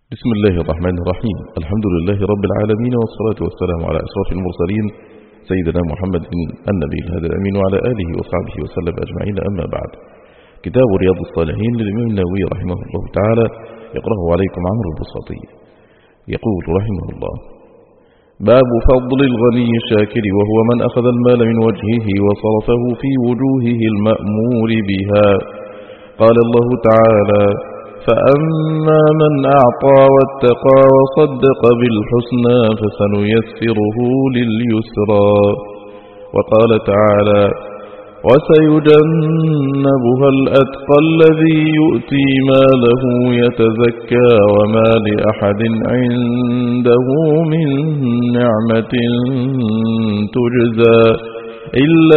بسم الله الرحمن الرحيم. الحمد لله رب العالمين، والصلاة والسلام على أشرف المرسلين سيدنا محمد النبي الهادي الأمين وعلى آله وصحبه وسلم أجمعين. أما بعد، كتاب رياض الصالحين للإمام النووي رحمه الله تعالى يقرأه عليكم عمرو البساطي. يقول رحمه الله: باب فضل الغني الشاكر، وهو من أخذ المال من وجهه وصرفه في وجوهه المأمور بها. قال الله تعالى: فأما من أعطى واتقى وصدق بالحسنى فسنيسره لليسرى. وقال تعالى: وسيجنبها الأتقى الذي يؤتي ماله يتزكى وما لأحد عنده من نعمة تجزى إلا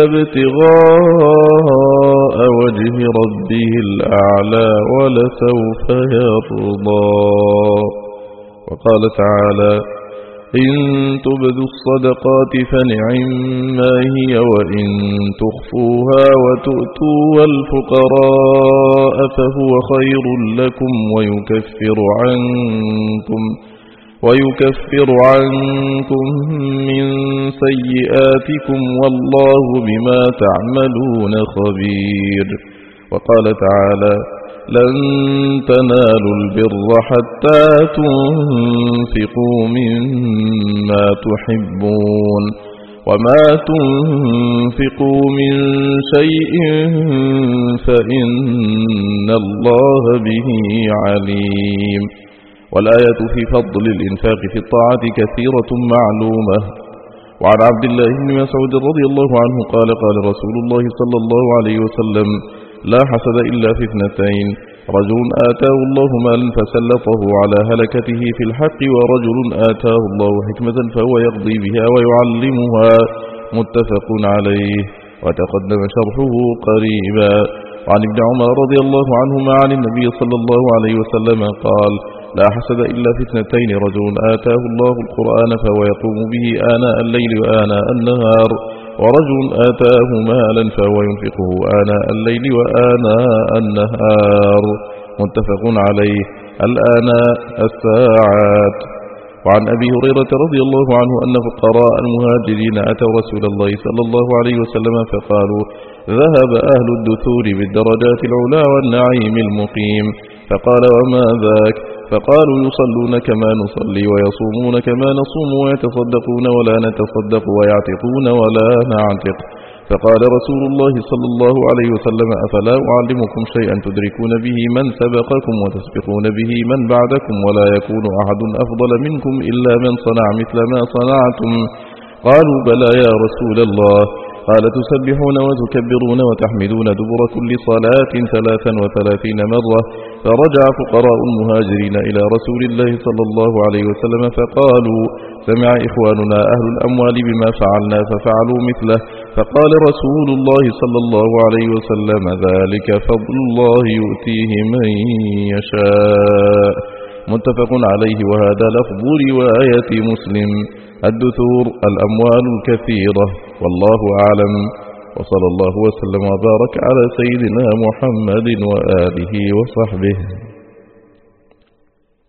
ابتغاء وجه ربه الأعلى ولسوف يرضى. وقال تعالى: إن تبدوا الصدقات فنعما هي، وإن تخفوها وتؤتوا الفقراء فهو خير لكم ويكفر عنكم من سيئاتكم والله بما تعملون خبير. وقال تعالى: لن تنالوا البر حتى تنفقوا مما تحبون وما تنفقوا من شيء فإن الله به عليم. والآية في فضل الإنفاق في الطاعة كثيرة معلومة. وعن عبد الله بن مسعود رضي الله عنه قال: قال رسول الله صلى الله عليه وسلم: لا حسد إلا في اثنتين: رجل آتاه الله مالا فسلطه على هلكته في الحق، ورجل آتاه الله حكمة فهو يقضي بها ويعلمها. متفق عليه، وتقدم شرحه قريبا. وعن ابن عمر رضي الله عنهما عن النبي صلى الله عليه وسلم قال: لا حسد إلا في اثنتين: رجل آتاه الله القرآن فهو يقوم به آناء الليل وآناء النهار، ورجل آتاه مالا فهو ينفقه آناء الليل وآناء النهار. متفق عليه. الآناء الساعات. وعن أبي هريرة رضي الله عنه أن فقراء المهاجرين أتوا رسول الله صلى الله عليه وسلم فقالوا: ذهب أهل الدثور بالدرجات العلا والنعيم المقيم. فقال: وما ذاك؟ فقالوا: يصلون كما نصلي، ويصومون كما نصوم، ويتصدقون ولا نتصدق، ويعتقون ولا نعتق. فقال رسول الله صلى الله عليه وسلم: أفلا أعلمكم شيئا تدركون به من سبقكم وتسبقون به من بعدكم، ولا يكون أحد أفضل منكم إلا من صنع مثل ما صنعتم؟ قالوا: بلى يا رسول الله. قال: تسبحون وتكبرون وتحمدون دبر كل صلاة 33 مرة. فرجع فقراء المهاجرين إلى رسول الله صلى الله عليه وسلم فقالوا: سمع إخواننا أهل الأموال بما فعلنا ففعلوا مثله. فقال رسول الله صلى الله عليه وسلم: ذلك فضل الله يؤتيه من يشاء. متفق عليه. وهذا لفظ رواية مسلم. الدثور الأموال الكثيرة. والله أعلم، وصلى الله وسلم وبارك على سيدنا محمد وآله وصحبه.